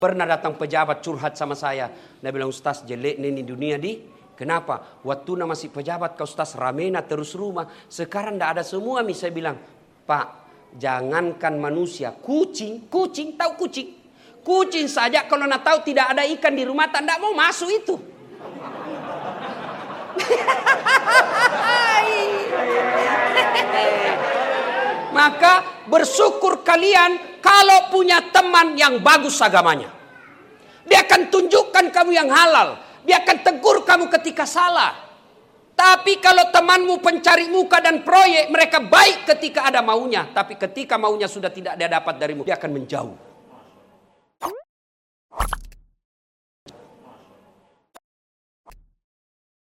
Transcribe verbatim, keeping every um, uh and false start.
Pernah datang pejabat curhat sama saya. Dia bilang, Ustaz jelek nih di dunia di. Kenapa? Waktu na masih pejabat kau Ustaz ramena terus rumah. Sekarang tidak ada semua. Saya bilang, Pak, jangankan manusia. Kucing, kucing, tahu kucing? Kucing saja kalau nak tahu tidak ada ikan di rumah, tak mau masuk itu. Maka bersyukur kalian kalau punya teman yang bagus agamanya. Dia akan tunjukkan kamu yang halal. Dia akan tegur kamu ketika salah. Tapi kalau temanmu pencari muka dan proyek, mereka baik ketika ada maunya. Tapi ketika maunya sudah tidak dia dapat darimu, dia akan menjauh.